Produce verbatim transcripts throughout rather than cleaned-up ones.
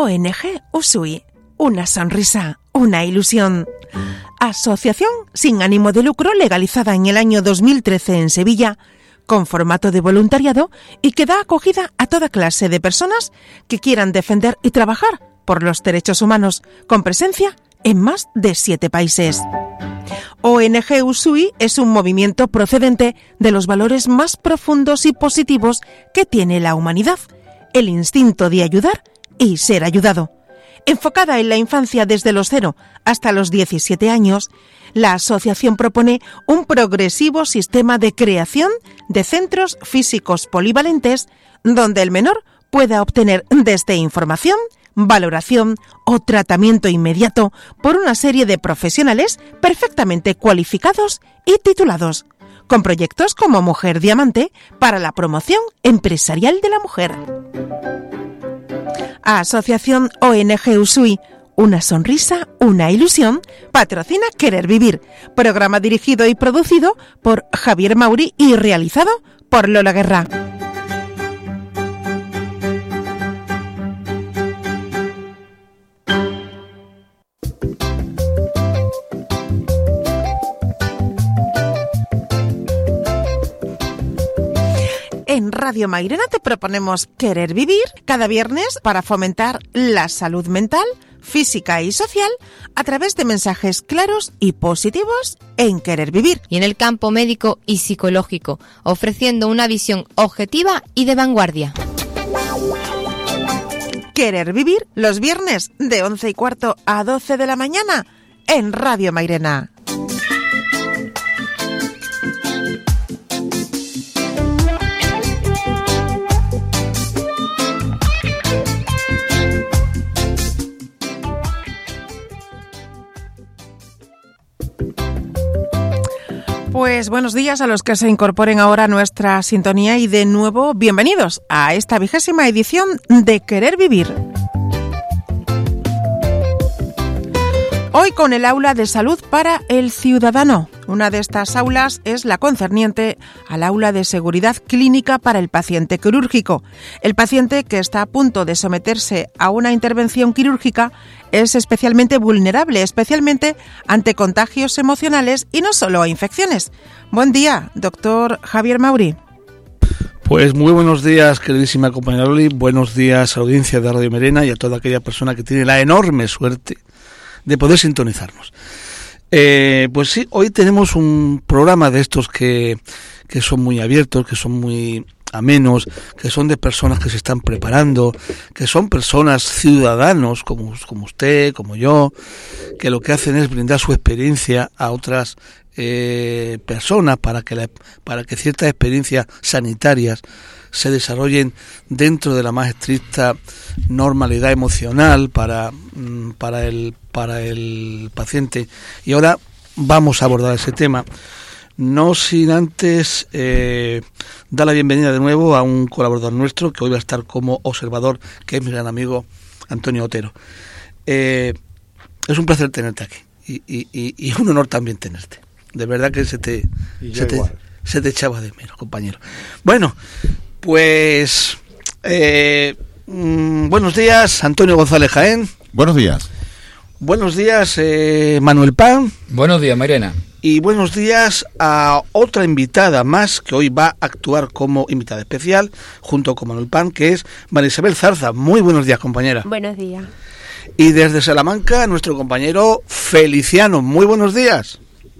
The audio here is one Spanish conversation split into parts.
O N G Usui, una sonrisa, una ilusión. Asociación sin ánimo de lucro legalizada en el año dos mil trece en Sevilla, con formato de voluntariado y que da acogida a toda clase de personas que quieran defender y trabajar por los derechos humanos, con presencia en más de siete países. O N G Usui es un movimiento procedente de los valores más profundos y positivos que tiene la humanidad, el instinto de ayudar y ser ayudado. Enfocada en la infancia desde los cero hasta los diecisiete años, la asociación propone un progresivo sistema de creación de centros físicos polivalentes donde el menor pueda obtener desde información, valoración o tratamiento inmediato por una serie de profesionales perfectamente cualificados y titulados, con proyectos como Mujer Diamante para la promoción empresarial de la mujer. Asociación O N G Usui, una sonrisa, una ilusión, patrocina Querer Vivir, programa dirigido y producido por Javier Mauri y realizado por Lola Guerra. En Radio Mairena te proponemos Querer Vivir cada viernes para fomentar la salud mental, física y social a través de mensajes claros y positivos en Querer Vivir. Y en el campo médico y psicológico, ofreciendo una visión objetiva y de vanguardia. Querer Vivir los viernes de once y cuarto a doce de la mañana en Radio Mairena. Pues buenos días a los que se incorporen ahora a nuestra sintonía y de nuevo bienvenidos a esta vigésima edición de Querer Vivir. Hoy con el aula de salud para el ciudadano. Una de estas aulas es la concerniente al aula de seguridad clínica para el paciente quirúrgico. El paciente que está a punto de someterse a una intervención quirúrgica es especialmente vulnerable, especialmente ante contagios emocionales y no solo a infecciones. Buen día, doctor Javier Mauri. Pues muy buenos días, queridísima compañera Loli. Buenos días a la audiencia de Radio Mairena y a toda aquella persona que tiene la enorme suerte de poder sintonizarnos. Eh, pues sí, hoy tenemos un programa de estos que, que son muy abiertos, que son muy amenos, que son de personas que se están preparando, que son personas ciudadanos como, como usted, como yo, que lo que hacen es brindar su experiencia a otras eh, personas para que, la, para que ciertas experiencias sanitarias se desarrollen dentro de la más estricta normalidad emocional para, para, el, para el paciente. Y ahora vamos a abordar ese tema, no sin antes eh, dar la bienvenida de nuevo a un colaborador nuestro que hoy va a estar como observador, que es mi gran amigo Antonio Otero. Eh, es un placer tenerte aquí y, y, y, y un honor también tenerte. De verdad que se te, se te, se te echaba de menos, compañero. Bueno, pues eh, mm, buenos días, Antonio González Jaén. Buenos días. Buenos días, eh, Manuel Pan. Buenos días, Mairena. Y buenos días a otra invitada más que hoy va a actuar como invitada especial junto con Manuel Pan, que es María Isabel Zarza. Muy buenos días, compañera. Buenos días. Y desde Salamanca, nuestro compañero Feliciano. Muy buenos días.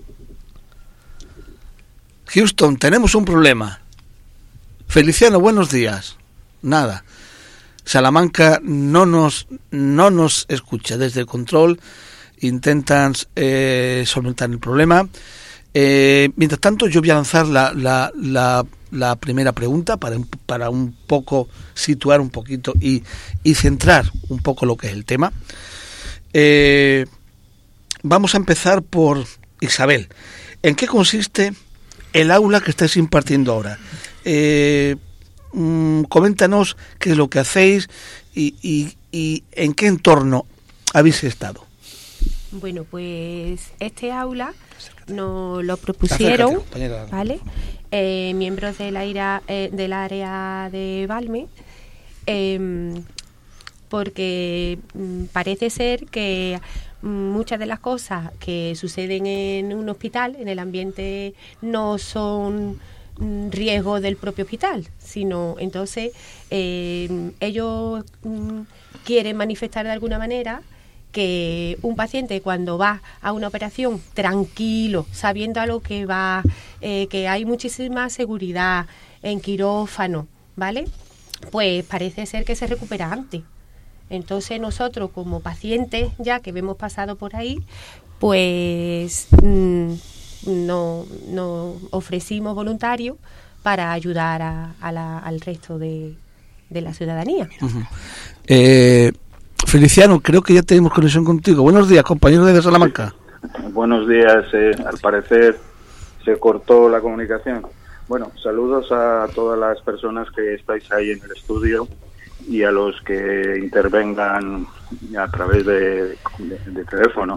Houston, tenemos un problema. Feliciano, buenos días. Nada. Salamanca no nos no nos escucha. Desde el control intentan eh, solventar el problema. Eh, mientras tanto, yo voy a lanzar la, la, la, la primera pregunta para, para un poco situar un poquito y, y centrar un poco lo que es el tema. Eh, vamos a empezar por Isabel. ¿En qué consiste el aula que estáis impartiendo ahora? Eh, mm, coméntanos qué es lo que hacéis y, y, y en qué entorno habéis estado. Bueno, pues este aula nos lo propusieron, ¿vale? Eh, miembros del área, eh, del área de Valme, eh, porque mm, parece ser que mm, muchas de las cosas que suceden en un hospital, en el ambiente, no son mm, riesgo del propio hospital, sino entonces eh, ellos mm, quieren manifestar de alguna manera que un paciente cuando va a una operación tranquilo, sabiendo a lo que va, eh, que hay muchísima seguridad en quirófano, ¿vale? Pues parece ser que se recupera antes. Entonces nosotros como pacientes, ya que hemos pasado por ahí, pues mmm, no, no ofrecimos voluntarios para ayudar a, a la, al resto de, de la ciudadanía. Uh-huh. Eh... Feliciano, creo que ya tenemos conexión contigo. Buenos días, compañero de Salamanca. Buenos días. Eh, al parecer se cortó la comunicación. Bueno, saludos a todas las personas que estáis ahí en el estudio y a los que intervengan a través de, de, de teléfono.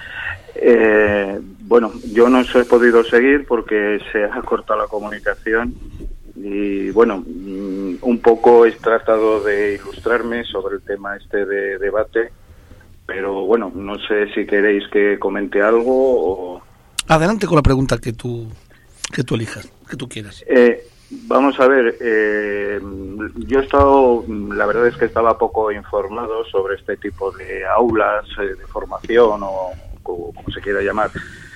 Eh, bueno, yo no os he podido seguir porque se ha cortado la comunicación. Y bueno, un poco he tratado de ilustrarme sobre el tema este de debate, pero bueno, no sé si queréis que comente algo o... Adelante con la pregunta que tú que tú elijas, que tú quieras. Eh, vamos a ver, eh, yo he estado, la verdad es que estaba poco informado sobre este tipo de aulas eh, de formación o como, como se quiera llamar.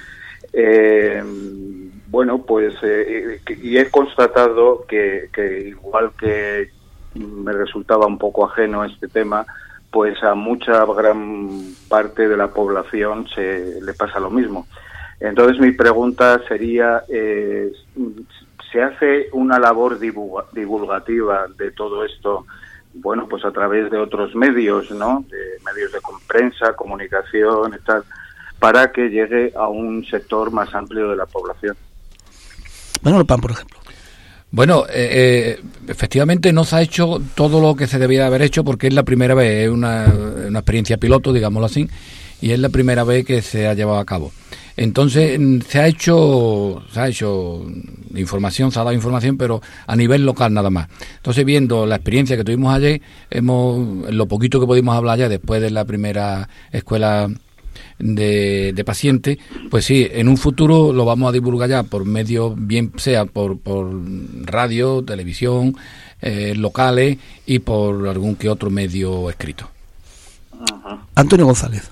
Eh, Bueno, pues eh, y he constatado que, que igual que me resultaba un poco ajeno este tema, pues a mucha gran parte de la población se le pasa lo mismo. Entonces mi pregunta sería, eh, ¿se hace una labor divulgativa de todo esto, bueno, pues a través de otros medios, ¿no? De medios de prensa, comunicación y tal, para que llegue a un sector más amplio de la población? Manuel Pan, por ejemplo. Bueno, eh, eh, efectivamente no se ha hecho todo lo que se debía haber hecho porque es la primera vez, es una, una experiencia piloto, digámoslo así, y es la primera vez que se ha llevado a cabo. Entonces se ha hecho, se ha hecho información, se ha dado información, pero a nivel local nada más. Entonces, viendo la experiencia que tuvimos ayer, hemos, lo poquito que pudimos hablar ya después de la primera escuela de, de pacientes, pues sí, en un futuro lo vamos a divulgar ya por medios, bien sea por, por radio, televisión, eh, locales y por algún que otro medio escrito. Ajá. Antonio González.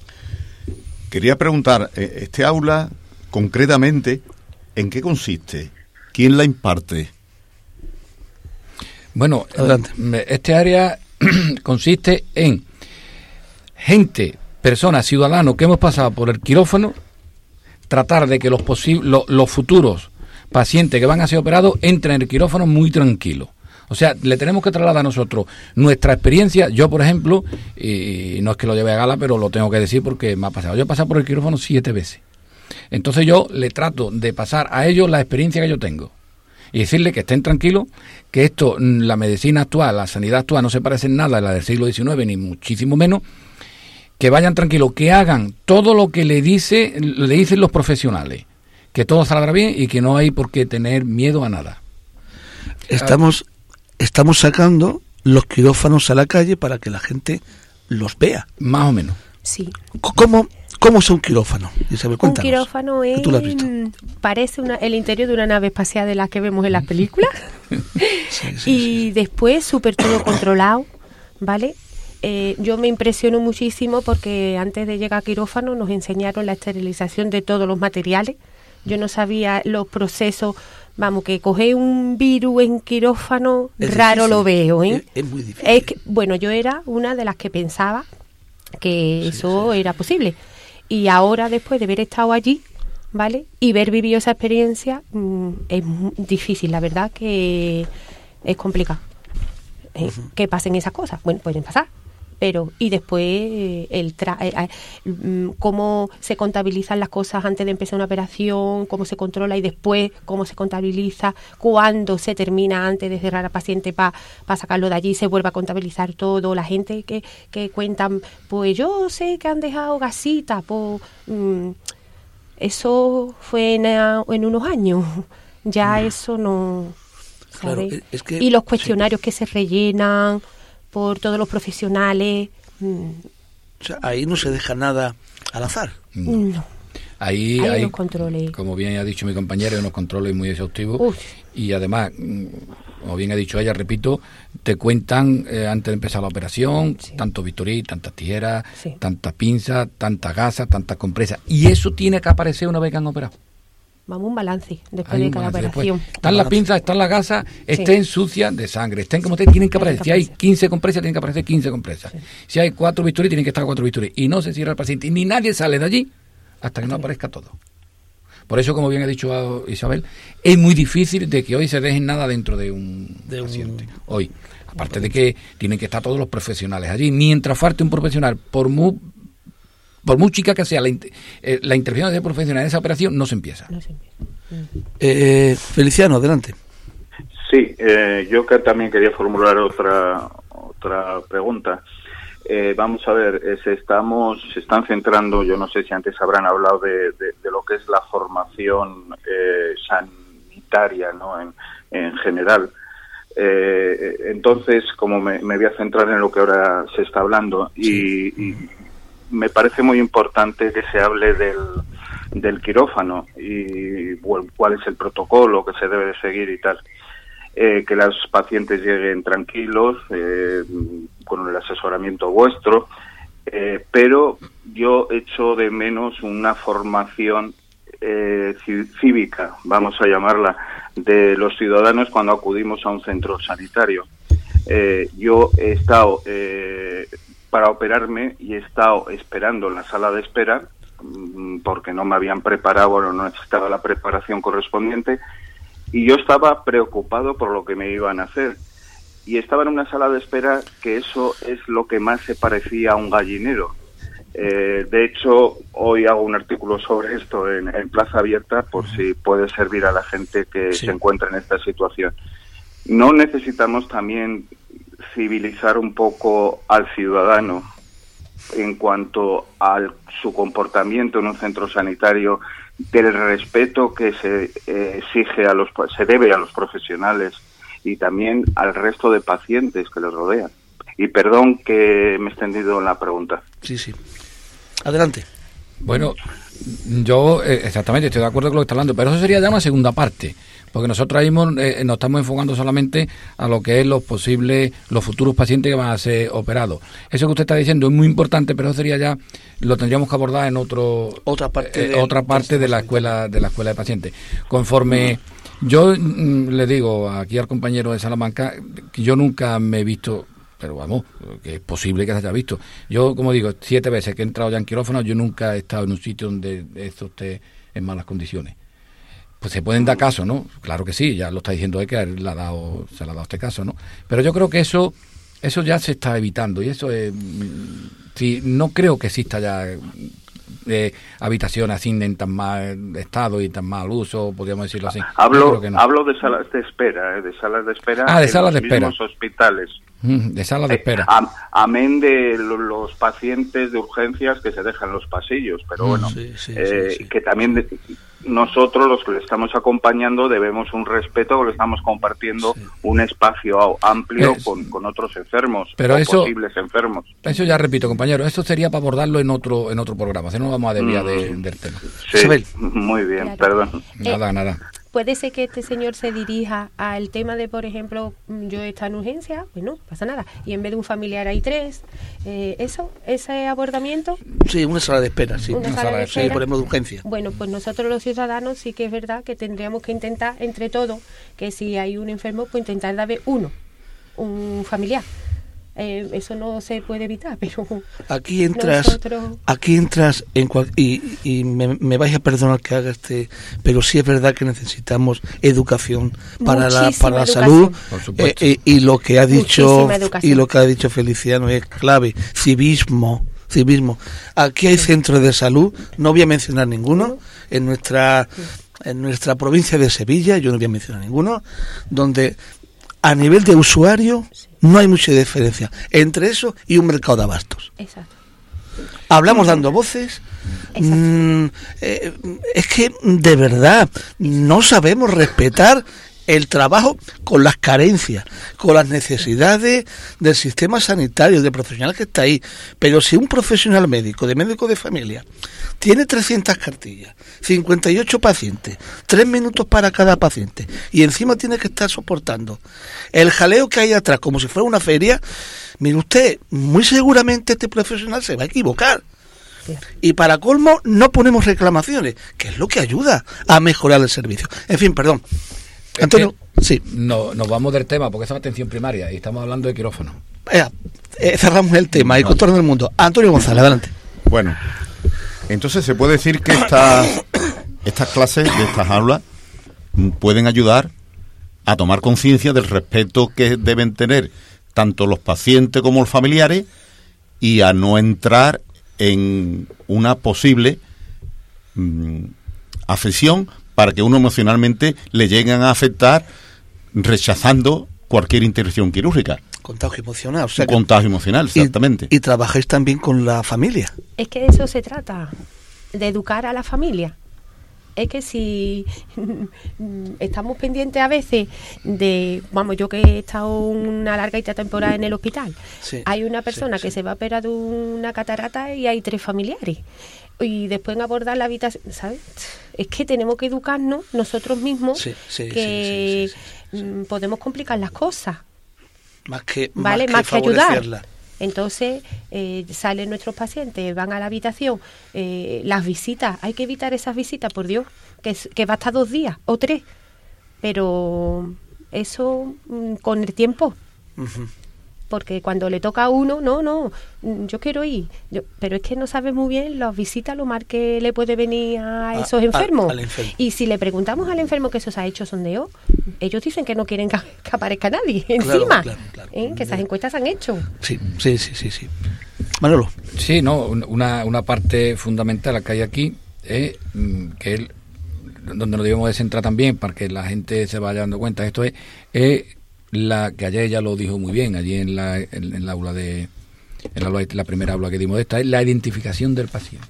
Quería preguntar, este aula, concretamente, ¿en qué consiste? ¿Quién la imparte? Bueno, adelante. Este área consiste en gente, personas, ciudadanos que hemos pasado por el quirófano, tratar de que los, posi- lo, los futuros pacientes que van a ser operados entren en el quirófano muy tranquilos. O sea, le tenemos que trasladar a nosotros nuestra experiencia. Yo, por ejemplo, y no es que lo lleve a gala, pero lo tengo que decir porque me ha pasado. Yo he pasado por el quirófano siete veces. Entonces yo le trato de pasar a ellos la experiencia que yo tengo. Y decirle que estén tranquilos, que esto, la medicina actual, la sanidad actual no se parece en nada a la del siglo diecinueve, ni muchísimo menos. Que vayan tranquilos, que hagan todo lo que le dice, le dicen los profesionales. Que todo saldrá bien y que no hay por qué tener miedo a nada. Estamos... Estamos sacando los quirófanos a la calle para que la gente los vea. Más o menos. Sí. ¿Cómo, cómo es un quirófano? Isabel, cuéntanos. Un quirófano es, parece una, el interior de una nave espacial de las que vemos en las películas. sí, sí, y sí. Después súper todo controlado, ¿vale? Eh, yo me impresiono muchísimo porque antes de llegar a quirófano nos enseñaron la esterilización de todos los materiales. Yo no sabía los procesos. Vamos, que coger un virus en quirófano, es raro difícil. Lo veo, ¿eh? Es, es muy difícil. Es que, bueno, yo era una de las que pensaba que sí, eso sí. era posible. Y ahora, después de haber estado allí, ¿vale? Y ver vivido esa experiencia, mmm, es muy difícil, la verdad que es complicado. ¿Eh? Uh-huh. Que pasen esas cosas. Bueno, pueden pasar. Pero, y después, el tra- eh, eh, cómo se contabilizan las cosas antes de empezar una operación, cómo se controla y después cómo se contabiliza, cuándo se termina antes de cerrar al paciente para pa sacarlo de allí, se vuelve a contabilizar todo. La gente que, que cuentan, pues yo sé que han dejado gasitas, pues mmm, eso fue en, en unos años, ya no. eso no... Claro, es que, y los cuestionarios sí. que se rellenan... por todos los profesionales. Mm. O sea, ahí no se deja nada al azar. No. No. Ahí hay, hay, unos controles. como bien ha dicho mi compañera, hay unos controles muy exhaustivos. Uf. Y además, como bien ha dicho ella, repito, te cuentan eh, antes de empezar la operación, Sí. tantos bisturí, tantas tijeras, Sí. tantas pinzas, tantas gasas, tantas compresas. Y eso tiene que aparecer una vez que han operado. Vamos, un balance después Hay de un cada balance después. operación. Están las pinzas, están las gasas, Sí. estén sucias de sangre, estén como ustedes, tienen que Tienen aparecer. que Si hay aparecer. quince compresas, tienen que aparecer quince compresas. Sí. Si hay cuatro bisturí, tienen que estar cuatro bisturí. Y no se cierra el paciente, y ni nadie sale de allí hasta que no aparezca todo. Por eso, como bien ha dicho Isabel, es muy difícil de que hoy se dejen nada dentro de un De un- paciente. Hoy, aparte de que tienen que estar todos los profesionales allí. Mientras falte un profesional, por muy, por muy chica que sea la, int- eh, la intervención de ese profesional en esa operación, no se empieza. No se empieza. Mm. Eh, Feliciano, adelante. Sí, eh, yo que también quería formular otra otra pregunta. Eh, vamos a ver, eh, se estamos se están centrando, yo no sé si antes habrán hablado de, de, de lo que es la formación eh, sanitaria, ¿no? En, en general. Eh, entonces, como me, me voy a centrar en lo que ahora se está hablando, y, y me parece muy importante que se hable del, del quirófano y bueno, cuál es el protocolo que se debe de seguir y tal. Eh, que los pacientes lleguen tranquilos, eh, con el asesoramiento vuestro, eh, pero yo echo de menos una formación eh, cívica, vamos a llamarla, de los ciudadanos cuando acudimos a un centro sanitario. Eh, yo he estado eh, para operarme y he estado esperando en la sala de espera porque no me habían preparado, bueno, no necesitaba la preparación correspondiente. Y yo estaba preocupado por lo que me iban a hacer. Y estaba en una sala de espera que eso es lo que más se parecía a un gallinero. Eh, de hecho, hoy hago un artículo sobre esto en, en Plaza Abierta por si puede servir a la gente que Sí. se encuentra en esta situación. ¿No necesitamos también civilizar un poco al ciudadano en cuanto a su comportamiento en un centro sanitario, del respeto que se eh, exige a los se debe a los profesionales y también al resto de pacientes que les rodean? Y perdón que me he extendido en la pregunta. Sí, sí. Adelante. Bueno, yo eh, exactamente estoy de acuerdo con lo que está hablando, pero eso sería ya una segunda parte, porque nosotros ahí mismo, eh, nos estamos enfocando solamente a lo que es los posibles, los futuros pacientes que van a ser operados. Eso que usted está diciendo es muy importante, pero eso sería ya, lo tendríamos que abordar en otro Otra parte eh, de- otra parte de la escuela de la escuela de pacientes. Conforme yo mm, le digo aquí al compañero de Salamanca que yo nunca me he visto, pero vamos, que es posible que se haya visto. Yo, como digo, siete veces que he entrado ya en quirófano, yo nunca he estado en un sitio donde esto esté en malas condiciones. Pues se pueden dar casos, ¿no? Claro que sí, ya lo está diciendo que le ha dado, se le ha dado este caso, ¿no? Pero yo creo que eso eso ya se está evitando y eso es, mm, sí, no creo que exista ya eh, habitaciones así en tan mal estado y tan mal uso, podríamos decirlo así. Yo Hablo creo que no. hablo de salas de espera, ¿eh? de salas de espera Ah, de en salas los de espera. mismos hospitales. Mm, de salas de espera. Eh, am- amén de lo- los pacientes de urgencias que se dejan en los pasillos, pero Mm, bueno, sí, sí, eh, sí, sí. que también de- nosotros los que le estamos acompañando debemos un respeto porque le estamos compartiendo Sí. un espacio amplio Es- con, con otros enfermos Pero o eso- posibles enfermos. Eso ya repito, compañero, eso sería para abordarlo en otro en otro programa, si no nos vamos a desviar de- del tema. Sí, Isabel. muy bien, Claro. perdón. Nada, nada. Puede ser que este señor se dirija al tema de, por ejemplo, mm, yo está en urgencia, pues no, pasa nada. Y en vez de un familiar hay tres. Eh, eso, ese abordamiento, Sí, una sala de espera, sí. Una Una sala de sí, espera. por ejemplo, de urgencia. bueno, pues nosotros los ciudadanos sí que es verdad que tendríamos que intentar, entre todos, que si hay un enfermo, pues intentar darle uno, un familiar. Eh, eso no se puede evitar, pero Aquí entras, nosotros... aquí entras en cual, y, y me, me vais a perdonar que haga este, pero sí es verdad que necesitamos educación para la Muchísima para la educación. salud. Por supuesto. Eh, eh, y lo que ha dicho Muchísima educación. y lo que ha dicho Feliciano es clave, civismo, civismo. Aquí hay centros de salud, no voy a mencionar ninguno en nuestra en nuestra provincia de Sevilla, yo no voy a mencionar ninguno, donde a nivel de usuario no hay mucha diferencia entre eso y un mercado de abastos. Exacto. Hablamos dando voces. Exacto. Mm, eh, es que de verdad no sabemos respetar el trabajo con las carencias, con las necesidades del sistema sanitario, del profesional que está ahí. Pero si un profesional médico, de médico de familia, tiene trescientas cartillas, cincuenta y ocho pacientes, tres minutos para cada paciente, y encima tiene que estar soportando el jaleo que hay atrás, como si fuera una feria, mire usted, muy seguramente este profesional se va a equivocar. Y para colmo no ponemos reclamaciones, que es lo que ayuda a mejorar el servicio. En fin, perdón. Es Antonio, sí. No, nos vamos del tema porque eso es atención primaria y estamos hablando de quirófano. Eh, eh, cerramos el tema y Vale. contorno del mundo. Antonio González, adelante. Bueno, entonces se puede decir que estas estas clases de estas aulas mm, pueden ayudar a tomar conciencia del respeto que deben tener tanto los pacientes como los familiares y a no entrar en una posible mm, afección para que uno emocionalmente le lleguen a afectar rechazando cualquier intervención quirúrgica. Contagio emocional. O sea Un que- contagio emocional, exactamente. Y, y trabajáis también con la familia. Es que de eso se trata, de educar a la familia. Es que si estamos pendientes a veces de, vamos, yo que he estado una larga temporada en el hospital, Sí, hay una persona sí, que sí. se va a operar de una catarata y hay tres familiares. Y después en abordar la habitación, ¿sabes? Es que tenemos que educarnos nosotros mismos, Sí, sí, que sí, sí, sí, sí. mm, podemos complicar las cosas. Más que, ¿Vale? más Más que, que ayudar. favorecerla. Entonces, eh, salen nuestros pacientes, van a la habitación, eh, las visitas, hay que evitar esas visitas, por Dios, que, es- que va hasta dos días o tres, pero eso mm, con el tiempo, Ujú. porque cuando le toca a uno, no, no, mm, yo quiero ir, yo- pero es que no sabes muy bien las visitas, lo mal que le puede venir a A- esos al- enfermos. al enfermo. Y si le preguntamos al enfermo que eso se ha hecho sondeo, ellos dicen que no quieren que, que aparezca nadie Claro, encima, claro, claro. ¿eh? Que esas encuestas se han hecho. Sí, sí, sí, sí, sí. Manolo. Sí, no, un- una, una parte fundamental que hay aquí es mm, que él, donde nos debemos de centrar también para que la gente se vaya dando cuenta, esto es, es la que ayer ya lo dijo muy bien, allí en la, en, en el aula de, en la, aula- la primera aula que dimos de esta, es la identificación del paciente.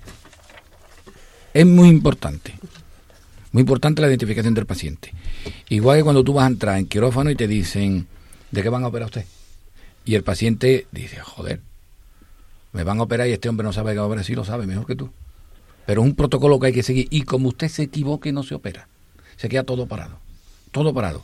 Es muy importante, muy importante la identificación del paciente. Igual que cuando tú vas a entrar en quirófano y te dicen, ¿de qué van a operar usted? Y el paciente dice, joder, me van a operar y este hombre no sabe qué va a operar. Sí lo sabe, mejor que tú. Pero es un protocolo que hay que seguir y como usted se equivoque no se opera. Se queda todo parado. Todo parado.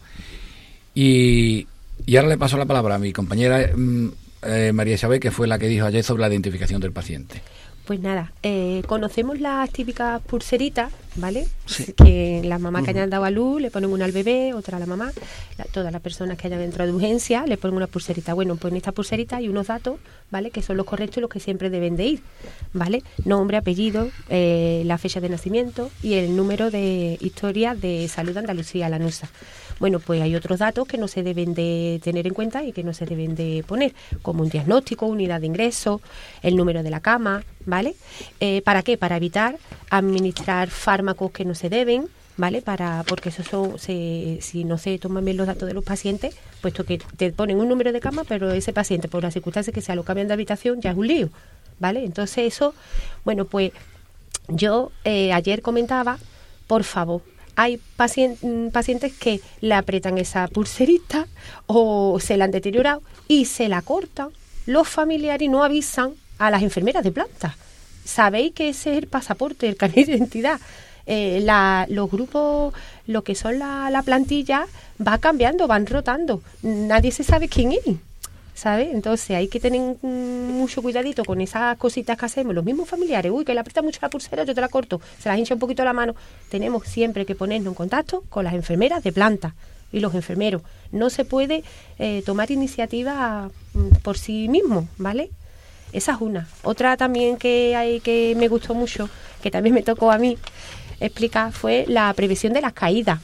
Y, y ahora le paso la palabra a mi compañera mm, eh, María Isabel, que fue la que dijo ayer sobre la identificación del paciente. Pues nada, eh, conocemos las típicas pulseritas, ¿vale? Sí. Que las mamás que hayan dado a luz le ponen una al bebé, otra a la mamá. La- todas las personas que hayan entrado de urgencia le ponen una pulserita. Bueno, pues en esta pulserita hay unos datos, ¿vale? Que son los correctos y los que siempre deben de ir, ¿vale? Nombre, apellido, eh, la fecha de nacimiento y el número de historia de Salud de Andalucía, la NUSA. Bueno, pues hay otros datos que no se deben de tener en cuenta y que no se deben de poner, como un diagnóstico, unidad de ingreso, el número de la cama, ¿vale? Eh, ¿Para qué? Para evitar administrar fármacos que no se deben, ¿vale? Para, porque eso son, se, si no se toman bien los datos de los pacientes, puesto que te ponen un número de cama, pero ese paciente, por las circunstancias que sea, lo cambian de habitación, ya es un lío, ¿vale? Entonces eso, bueno, pues yo eh, ayer comentaba, por favor, hay pacien- mm, pacientes que le aprietan esa pulserita o se la han deteriorado y se la cortan. Los familiares no avisan a las enfermeras de planta. Sabéis que ese es el pasaporte, el carnet de identidad. Eh, la- los grupos, lo que son la, la plantilla, va cambiando, van rotando. Nadie se sabe quién es, ¿sabes? Entonces hay que tener mm, mucho cuidadito con esas cositas que hacemos. Los mismos familiares, uy, que le aprieta mucho la pulsera, yo te la corto, se las hincha un poquito la mano. Tenemos siempre que ponernos en contacto con las enfermeras de planta y los enfermeros. No se puede eh, tomar iniciativa mm, por sí mismo, ¿vale? Esa es una. Otra también que hay que me gustó mucho, que también me tocó a mí explicar, fue la prevención de las caídas.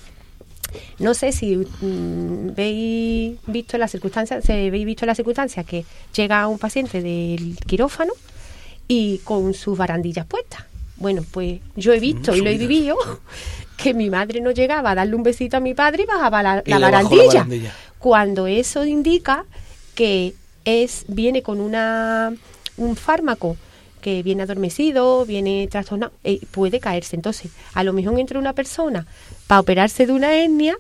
No sé si mm, veis visto las circunstancias, se veis visto las circunstancias que llega un paciente del quirófano y con sus barandillas puestas. Bueno, pues yo he visto Mm, y lo he subidas. vivido que mi madre no llegaba a darle un besito a mi padre y bajaba la, Y la le bajó la barandilla. barandilla. Cuando eso indica que es viene con una un fármaco que viene adormecido, viene trastornado, eh, puede caerse. Entonces, a lo mejor entra una persona para operarse de una hernia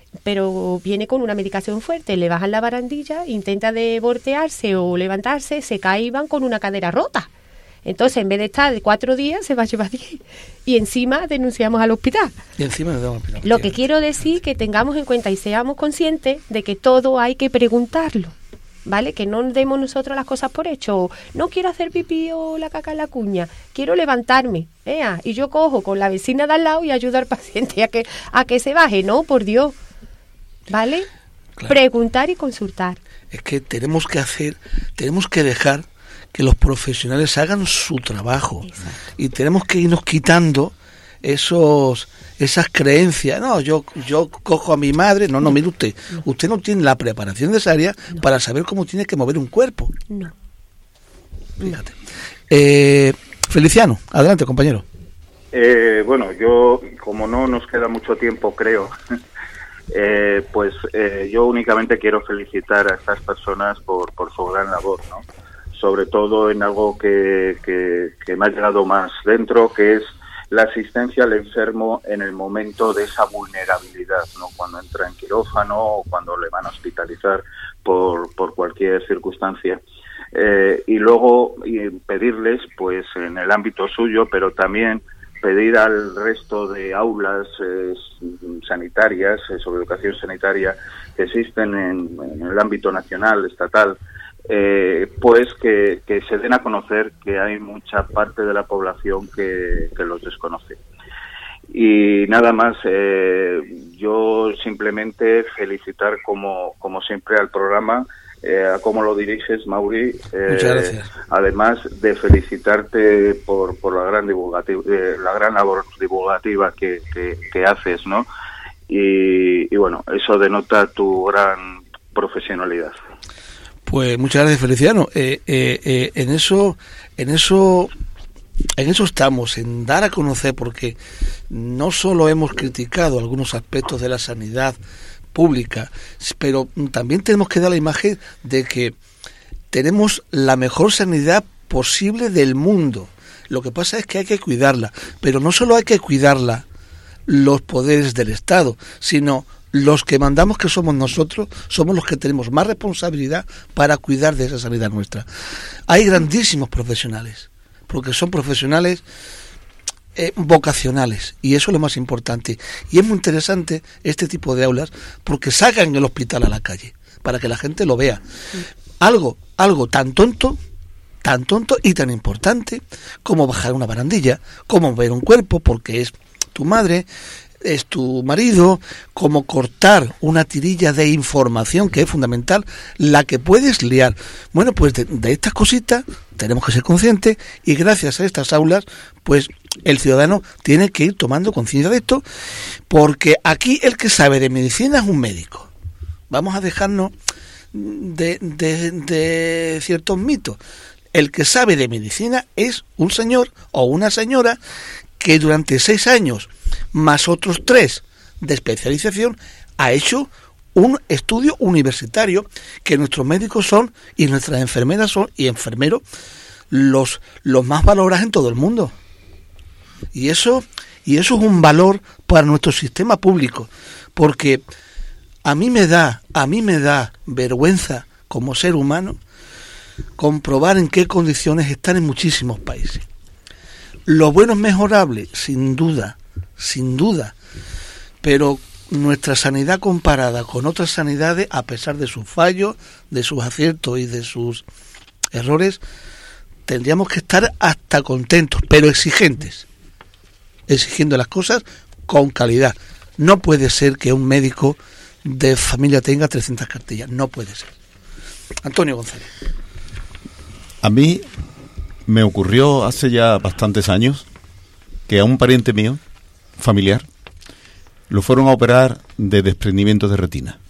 pero viene con una medicación fuerte, le bajan la barandilla, intenta de voltearse o levantarse, se cae y van con una cadera rota. Entonces, en vez de estar de cuatro días, se va a llevar diez. Y encima denunciamos al hospital. Y encima nos damos al hospital. Lo que quiero decir que tengamos en cuenta y seamos conscientes de que todo hay que preguntarlo, ¿vale? Que no demos nosotros las cosas por hecho. No quiero hacer pipí o la caca en la cuña, quiero levantarme. ¿eh? Y yo cojo con la vecina de al lado y ayudo al paciente a que, a que se baje. No, por Dios. ¿Vale? Claro. Preguntar y consultar. Es que tenemos que hacer, tenemos que dejar que los profesionales hagan su trabajo. Exacto. Y tenemos que irnos quitando esos esas creencias. No, yo yo cojo a mi madre. No, no, mire usted, usted no tiene la preparación necesaria no. para saber cómo tiene que mover un cuerpo. No. Fíjate. Eh, Feliciano, adelante, compañero. Eh, bueno, yo, como no nos queda mucho tiempo, creo, eh, pues eh, yo únicamente quiero felicitar a estas personas por, por su gran labor, ¿no? Sobre todo en algo que, que, que me ha llegado más dentro, que es la asistencia al enfermo en el momento de esa vulnerabilidad, ¿no? Cuando entra en quirófano o cuando le van a hospitalizar por, por cualquier circunstancia. Eh, y luego y pedirles, pues en el ámbito suyo, pero también pedir al resto de aulas eh, sanitarias, eh, sobre educación sanitaria, que existen en, en el ámbito nacional, estatal, Eh, pues que, que se den a conocer que hay mucha parte de la población que, que los desconoce. Y nada más, eh, yo simplemente felicitar como, como siempre al programa, eh, a cómo lo diriges, Mauri. Eh, Muchas gracias. Además de felicitarte por, por la gran divulgativa, eh, la gran labor divulgativa que, que, que haces, ¿no? Y, y bueno, eso denota tu gran profesionalidad. Pues muchas gracias, Feliciano. Eh, eh, eh, en eso, en eso, en eso estamos, en dar a conocer, porque no solo hemos criticado algunos aspectos de la sanidad pública, pero también tenemos que dar la imagen de que tenemos la mejor sanidad posible del mundo. Lo que pasa es que hay que cuidarla, pero no solo hay que cuidarla los poderes del Estado, sino los que mandamos, que somos nosotros, somos los que tenemos más responsabilidad para cuidar de esa sanidad nuestra. Hay grandísimos profesionales, porque son profesionales eh, vocacionales, y eso es lo más importante. Y es muy interesante este tipo de aulas, porque sacan el hospital a la calle, para que la gente lo vea. Algo, algo tan tonto, tan tonto y tan importante, como bajar una barandilla, como ver un cuerpo, porque es tu madre, es tu marido, como cortar una tirilla de información que es fundamental, la que puedes liar. Bueno, pues de, de estas cositas tenemos que ser conscientes, y gracias a estas aulas, pues el ciudadano tiene que ir tomando conciencia de esto, porque aquí el que sabe de medicina es un médico. Vamos a dejarnos de, de, de ciertos mitos. El que sabe de medicina es un señor o una señora que durante seis años más otros tres de especialización ha hecho un estudio universitario, que nuestros médicos son y nuestras enfermeras son y enfermeros los los más valorados en todo el mundo. Y eso y eso es un valor para nuestro sistema público, porque a mí me da a mí me da vergüenza como ser humano comprobar en qué condiciones están en muchísimos países. Lo bueno es mejorable, sin duda, sin duda, pero nuestra sanidad comparada con otras sanidades, a pesar de sus fallos, de sus aciertos y de sus errores, tendríamos que estar hasta contentos, pero exigentes, exigiendo las cosas con calidad. No puede ser que un médico de familia tenga trescientas cartillas, no puede ser. Antonio González. A mí me ocurrió hace ya bastantes años que a un pariente mío, familiar, lo fueron a operar de desprendimiento de retina.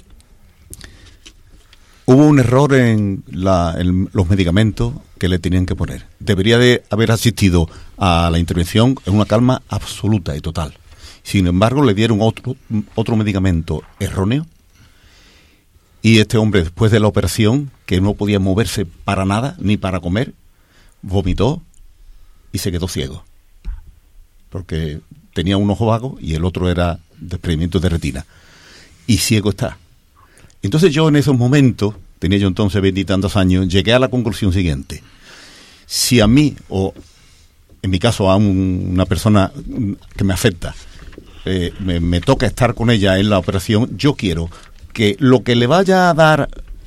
Hubo un error en, la, en los medicamentos que le tenían que poner. Debería de haber asistido a la intervención en una calma absoluta y total. Sin embargo, le dieron otro, otro medicamento erróneo, y este hombre, después de la operación, que no podía moverse para nada, ni para comer, vomitó y se quedó ciego, porque tenía un ojo vago y el otro era desprendimiento de retina. y ciego está. Entonces yo en esos momentos, tenía yo entonces veintitantos años, llegué a la conclusión siguiente. Si a mí, o en mi caso a un, una persona que me afecta, eh, me, me toca estar con ella en la operación, yo quiero que lo que le vaya a dar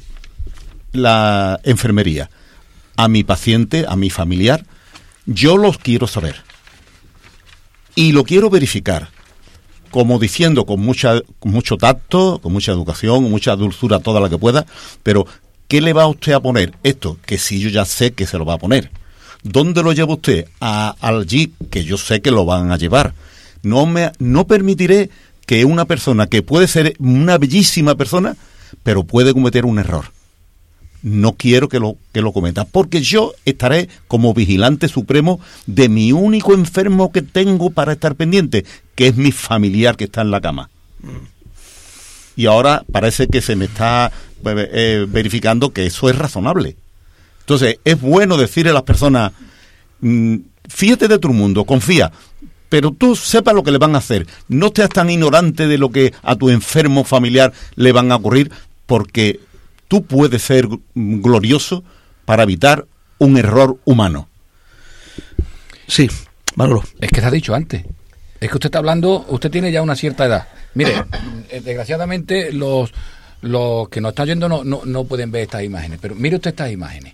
la enfermería a mi paciente, a mi familiar, yo los quiero saber. Y lo quiero verificar, como diciendo con mucha con mucho tacto, con mucha educación, con mucha dulzura, toda la que pueda, pero ¿qué le va usted a poner? Esto, que sí yo ya sé que se lo va a poner. ¿Dónde lo lleva usted? A, allí, que yo sé que lo van a llevar. No me no permitiré que una persona que puede ser una bellísima persona, pero puede cometer un error. No quiero que lo que lo cometa, porque yo estaré como vigilante supremo de mi único enfermo que tengo para estar pendiente, que es mi familiar que está en la cama. Y ahora parece que se me está eh, verificando que eso es razonable. Entonces, es bueno decirle a las personas, mmm, fíjate de tu mundo, confía, pero tú sepas lo que le van a hacer. No seas tan ignorante de lo que a tu enfermo familiar le van a ocurrir, porque tú puedes ser glorioso para evitar un error humano. Sí, Manolo. Es que te ha dicho antes. Es que usted está hablando, usted tiene ya una cierta edad. Mire, desgraciadamente los, los que nos están oyendo no, no, no pueden ver estas imágenes, pero mire usted estas imágenes.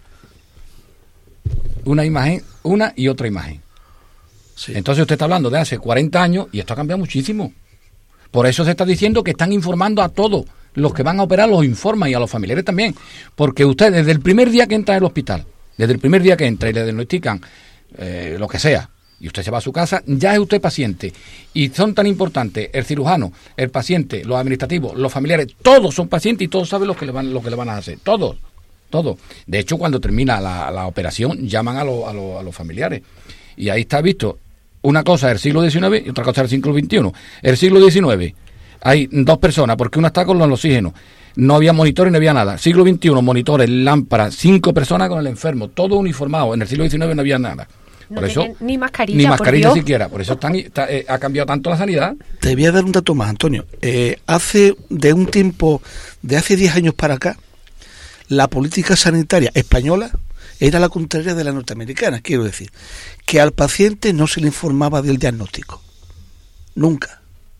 Una imagen, una y otra imagen. Sí. Entonces usted está hablando de hace cuarenta años y esto ha cambiado muchísimo. Por eso se está diciendo que están informando a todos. Los que van a operar los informan y a los familiares también. Porque usted desde el primer día que entra en el hospital, desde el primer día que entra y le diagnostican eh, lo que sea, y usted se va a su casa, ya es usted paciente. Y son tan importantes el cirujano, el paciente, los administrativos, los familiares, todos son pacientes y todos saben lo que le van, lo que le van a hacer. Todos. Todo. De hecho, cuando termina la, la operación, llaman a, lo, a, lo, a los familiares. Y ahí está visto, una cosa del siglo diecinueve y otra cosa del siglo veintiuno. El siglo diecinueve, hay dos personas, porque una está con los oxígenos. No había monitores, no había nada. Siglo veintiuno, monitores, lámparas, cinco personas con el enfermo, todo uniformado. En el siglo diecinueve no había nada. No por eso, ni mascarilla, ni mascarilla por Dios. siquiera. Por eso están, está, eh, ha cambiado tanto la sanidad. Te voy a dar un dato más, Antonio. Eh, hace, de un tiempo, de hace diez años para acá, la política sanitaria española era la contraria de la norteamericana, quiero decir, que al paciente no se le informaba del diagnóstico. Nunca.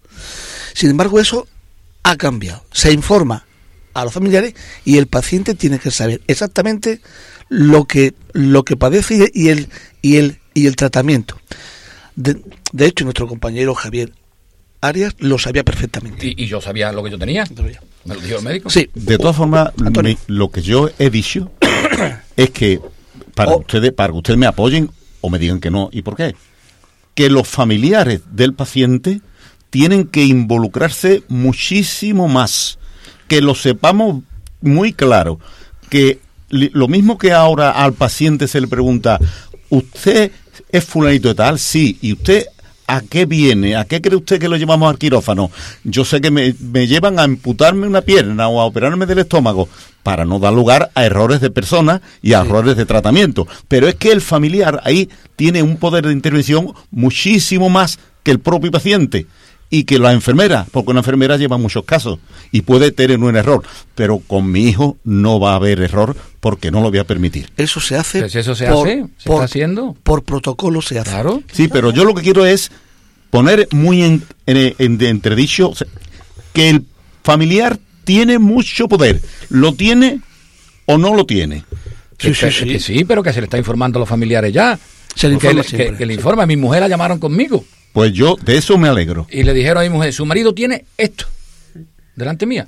Sin embargo, eso ha cambiado. Se informa a los familiares y el paciente tiene que saber exactamente lo que lo que padece y el y el y el tratamiento. De, de hecho, nuestro compañero Javier Arias lo sabía perfectamente. Y, y yo sabía lo que yo tenía. ¿Me lo dijo el médico? Sí. De todas formas, me, lo que yo he dicho es que para oh. ustedes, para que ustedes me apoyen o me digan que no, ¿y por qué? Que los familiares del paciente tienen que involucrarse muchísimo más, que lo sepamos muy claro, que lo mismo que ahora al paciente se le pregunta, ¿usted es fulanito de tal? Sí, ¿y usted a qué viene? ¿A qué cree usted que lo llevamos al quirófano? Yo sé que me, me llevan a amputarme una pierna o a operarme del estómago, para no dar lugar a errores de personas y a sí. errores de tratamiento. Pero es que el familiar ahí tiene un poder de intervención muchísimo más que el propio paciente y que la enfermera, porque una enfermera lleva muchos casos y puede tener un error, pero con mi hijo no va a haber error porque no lo voy a permitir. Eso se hace. Pues eso se por, hace, se por, está haciendo. Por protocolo se hace. Claro. Sí, pero yo lo que quiero es poner muy en, en, en de entredicho que el familiar tiene mucho poder. ¿Lo tiene o no lo tiene? Sí, sí, sí. Que sí, pero que se le está informando a los familiares ya. Se le informa que, que, que le informa. A mi mujer la llamaron conmigo. Pues yo de eso me alegro. Y le dijeron a mi mujer, su marido tiene esto delante mía.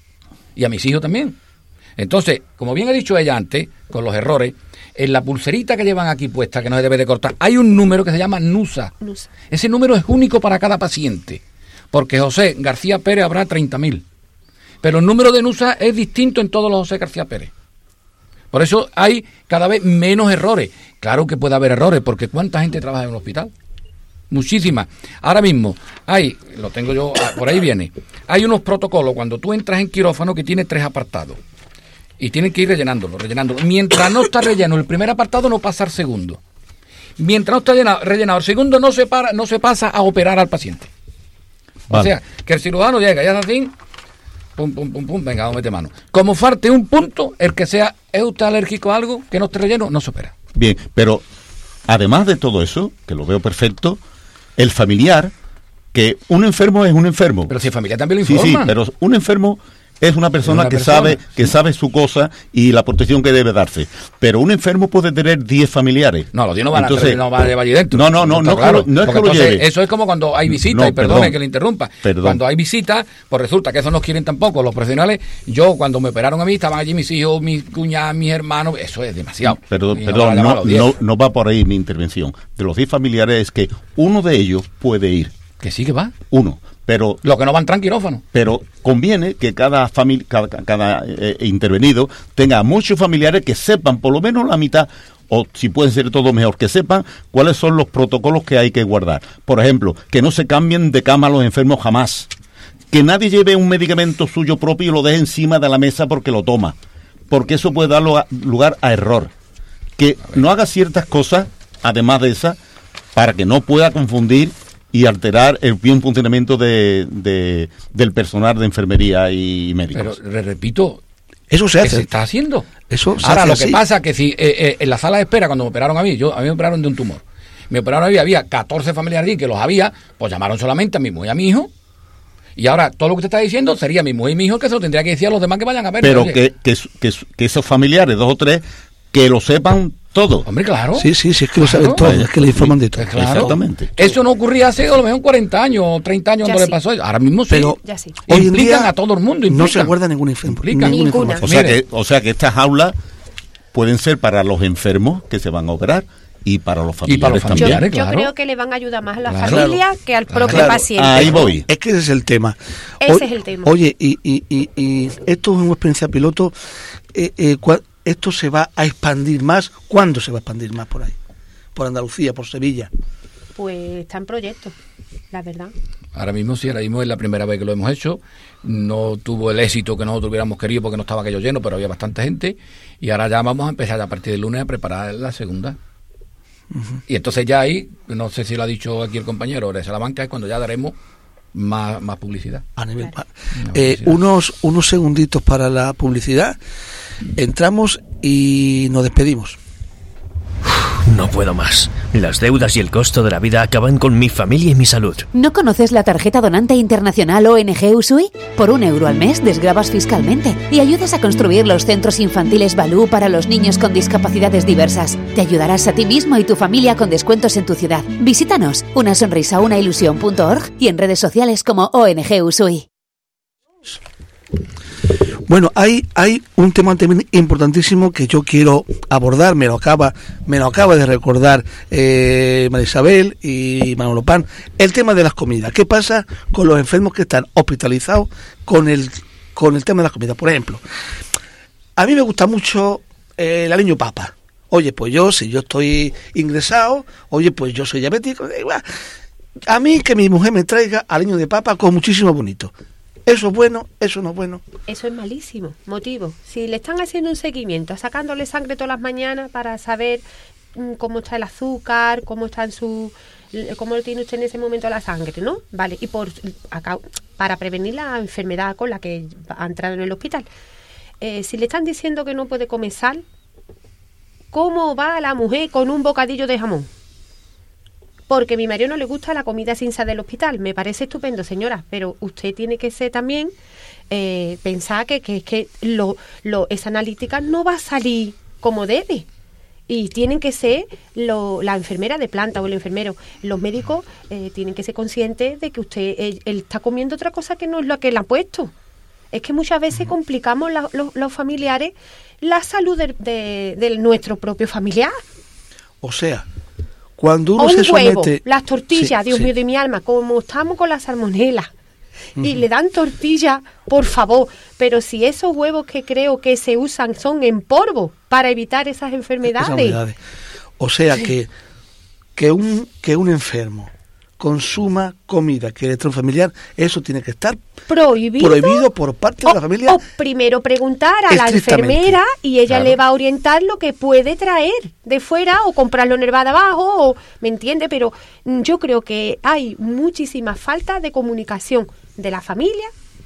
Y a mis hijos también. Entonces, como bien ha dicho ella antes, con los errores, en la pulserita que llevan aquí puesta, que no se debe de cortar, hay un número que se llama NUSA. NUSA. Ese número es único para cada paciente. Porque José García Pérez habrá treinta mil. Pero el número de NUSA es distinto en todos los José García Pérez. Por eso hay cada vez menos errores. Claro que puede haber errores, porque ¿cuánta gente trabaja en un hospital? Muchísimas. Ahora mismo hay, lo tengo yo, por ahí viene, hay unos protocolos cuando tú entras en quirófano que tiene tres apartados y tienen que ir rellenándolo, rellenándolo. Mientras no está relleno el primer apartado, no pasa al segundo. Mientras no está llenado, rellenado el segundo, no se para, no se pasa a operar al paciente. Vale. O sea, que el cirujano llega y hace así, pum, pum, pum, pum, venga, vamos a meter mano. Como falte un punto, el que sea, ¿es usted alérgico a algo que no esté relleno? No se opera. Bien, pero además de todo eso, que lo veo perfecto, el familiar, que un enfermo es un enfermo. Pero si el familiar también lo Sí, informa. sí, pero un enfermo es una persona una que persona, sabe que sí. sabe su cosa y la protección que debe darse. Pero un enfermo puede tener diez familiares. No, los diez no van Entonces, a no van a llevar allí dentro. No, no, no, Está no, claro. no es que Porque lo entonces, lleve. eso es como cuando hay visitas, No, y perdone perdón. que le interrumpa. Perdón. Cuando hay visitas, pues resulta que eso no quieren tampoco los profesionales. Yo, cuando me operaron a mí, estaban allí mis hijos, mis cuñadas, mis hermanos. Eso es demasiado. Perdón, Y perdón, van a llamar a no, los diez. no, no va por ahí mi intervención. De los diez familiares es que uno de ellos puede ir. Que sí que va. Uno. Pero Los que no van tran quirófano. pero conviene que cada familia, cada, cada eh, intervenido tenga muchos familiares que sepan por lo menos la mitad, o si pueden ser todos mejor, que sepan cuáles son los protocolos que hay que guardar. Por ejemplo, que no se cambien de cama los enfermos jamás. Que nadie lleve un medicamento suyo propio y lo deje encima de la mesa porque lo toma. Porque eso puede dar lugar- lugar a error. Que no haga ciertas cosas, además de esas, para que no pueda confundir y alterar el bien funcionamiento de, de- del personal de enfermería y médicos. Pero le repito, Eso se que hace. se está haciendo. Eso se Ahora, hace lo así. que pasa es que si eh, eh, en la sala de espera, cuando me operaron a mí, yo a mí me operaron de un tumor. Me operaron a mí, había catorce familiares allí que los había, pues llamaron solamente a mi mujer y a mi hijo. Y ahora, todo lo que usted está diciendo sería mi mujer y mi hijo que se lo tendría que decir a los demás que vayan a ver. Pero Oye, que, que, que, que esos familiares, dos o tres, que lo sepan todo. Hombre, claro. Sí, sí, sí, es que lo Claro. saben todo, es que le informan de todo. Pues claro. Exactamente. Eso no ocurría hace a lo mejor cuarenta años o treinta años Ya cuando sí. le pasó eso. Ahora mismo sí. Pero Ya sí. hoy en Implican día a todo el mundo. no se implican. guarda ninguna, inf- Implican. ninguna Ninguna. información. O sea, Mire. que, o sea que estas aulas pueden ser para los enfermos que se van a operar y para los Y para familiares los Yo, también. familiares. yo claro. creo que le van a ayudar más a la Claro. familia que al propio Claro. paciente. Ahí voy. Es que ese es el tema. Ese Oye- es el tema. Oye, y, y, y, y esto es una experiencia piloto. eh, eh, cua- ¿Esto se va a expandir más? ¿Cuándo se va a expandir más por ahí? Por Andalucía, por Sevilla. Pues está en proyecto, la verdad. Ahora mismo sí, ahora mismo es la primera vez que lo hemos hecho. No tuvo el éxito que nosotros hubiéramos querido porque no estaba aquello lleno, pero había bastante gente. Y ahora ya vamos a empezar a partir del lunes a preparar la segunda. Uh-huh. Y entonces ya ahí, no sé si lo ha dicho aquí el compañero de Salamanca, es cuando ya daremos más, más publicidad. A nivel, Claro. pa- eh, unos, unos segunditos para la publicidad. Entramos y nos despedimos. No puedo más. Las deudas y el costo de la vida acaban con mi familia y mi salud. ¿No conoces la tarjeta donante internacional O N G Usui? Por un euro al mes desgrabas fiscalmente y ayudas a construir los centros infantiles Balú para los niños con discapacidades diversas. Te ayudarás a ti mismo y tu familia con descuentos en tu ciudad. Visítanos, una sonrisa, una ilusión punto org y en redes sociales como O N G Usui. Bueno, hay, hay un tema también importantísimo que yo quiero abordar, me lo acaba, me lo acaba de recordar eh, María Isabel y Manolo Pan, el tema de las comidas. ¿Qué pasa con los enfermos que están hospitalizados con el, con el tema de las comidas? Por ejemplo, a mí me gusta mucho eh, el aliño papa. Oye, pues yo, si yo estoy ingresado, oye, pues yo soy diabético, igual. A mí que mi mujer me traiga aliño de papa con muchísimo bonito. ¿Eso es bueno? ¿Eso no es bueno? Eso es malísimo. Motivo. Si le están haciendo un seguimiento, sacándole sangre todas las mañanas para saber mm, cómo está el azúcar, cómo está en su, cómo lo tiene usted en ese momento la sangre, ¿no? Vale. Y por acá, para prevenir la enfermedad con la que ha entrado en el hospital. Eh, si le están diciendo que no puede comer sal, ¿cómo va la mujer con un bocadillo de jamón? Porque a mi marido no le gusta la comida sin sal del hospital. Me parece estupendo, señora, pero usted tiene que ser también, eh, pensar que, que, que lo, lo, esa analítica no va a salir como debe. Y tienen que ser lo, la enfermera de planta o el enfermero. Los médicos eh, tienen que ser conscientes de que usted él, él está comiendo otra cosa que no es lo que le han puesto. Es que muchas veces complicamos la, los, los familiares la salud de, de, de nuestro propio familiar. O sea, cuando uno o se un huevo, somete... las tortillas, Sí, Dios sí. mío de mi alma, como estamos con la salmonela, uh-huh. y le dan tortilla, por favor, pero si esos huevos que creo que se usan son en polvo para evitar esas enfermedades. Esas enfermedades. O sea que, que, un, que un enfermo consuma comida que le trae un familiar, eso tiene que estar prohibido, prohibido por parte de o, la familia. O primero preguntar a la estrictamente. enfermera y ella Claro. le va a orientar lo que puede traer de fuera o comprarlo en el bar de abajo, o, ¿me entiende? Pero mm, yo creo que hay muchísima falta de comunicación de la familia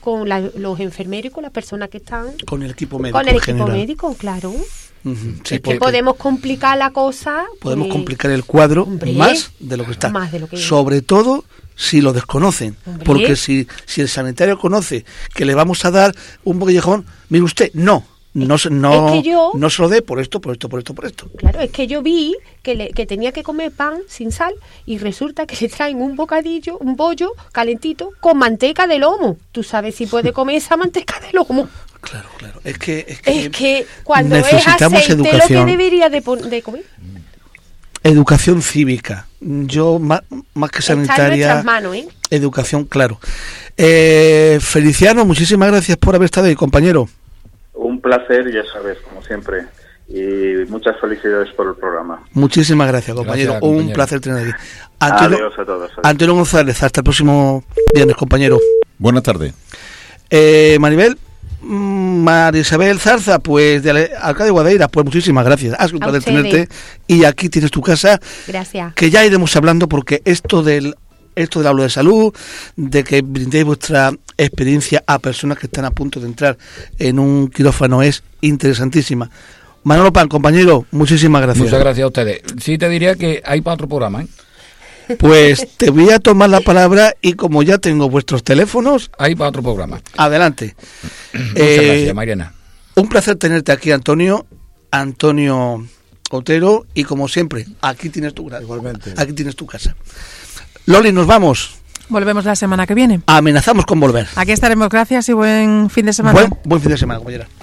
con la- los enfermeros y con las personas que están Con el equipo médico con el en equipo general. médico, claro. Ujú, sí, Es que porque podemos complicar la cosa. podemos pues, complicar el cuadro hombre, más de lo que está. más de lo que- Sobre todo si lo desconocen. Hombre. Porque si, si el sanitario conoce que le vamos a dar un boquillejón, mire usted, no. No, se- no, es que yo- no se lo dé por esto, por esto, por esto, por esto. Claro, es que yo vi que, le- que tenía que comer pan sin sal y resulta que le traen un bocadillo, un bollo calentito con manteca de lomo. ¿Tú sabes si puede comer esa manteca de lomo? Claro, claro. Es que, es que, Es que cuando es necesitamos aceite lo que educación. debería de, pon- de comer. Educación cívica. Yo, más, más que Está en sanitaria, nuestras manos, ¿eh? educación, claro. Eh, Feliciano, muchísimas gracias por haber estado ahí, compañero. Un placer, ya sabes, como siempre. Y muchas felicidades por el programa. Muchísimas gracias, compañero. Gracias, compañero. Un placer tener aquí. Antonio, Adiós a todos. adiós. Antonio González, hasta el próximo viernes, compañero. Buenas tardes. Eh, Maribel, mm, María Isabel Zarza, pues de Ale- Alcalde de Guadaira, pues muchísimas gracias. Ha sido un A placer ustedes. tenerte. Y aquí tienes tu casa, Gracias. que ya iremos hablando porque esto del esto del aula de salud, de que brindéis vuestra experiencia a personas que están a punto de entrar en un quirófano es interesantísima. Manolo Pan, compañero, muchísimas gracias. Muchas gracias a ustedes. Sí te diría que hay para otro programa, ¿eh? Pues te voy a tomar la palabra y como ya tengo vuestros teléfonos, Hay para otro programa. adelante. Muchas Eh, gracias, Mariana. Un placer tenerte aquí, Antonio, Antonio Otero, y como siempre, aquí tienes tu casa. Igualmente. Aquí tienes tu casa. Loli, nos vamos. Volvemos la semana que viene. Amenazamos con volver. Aquí estaremos. Gracias y buen fin de semana. Buen, buen fin de semana, compañera.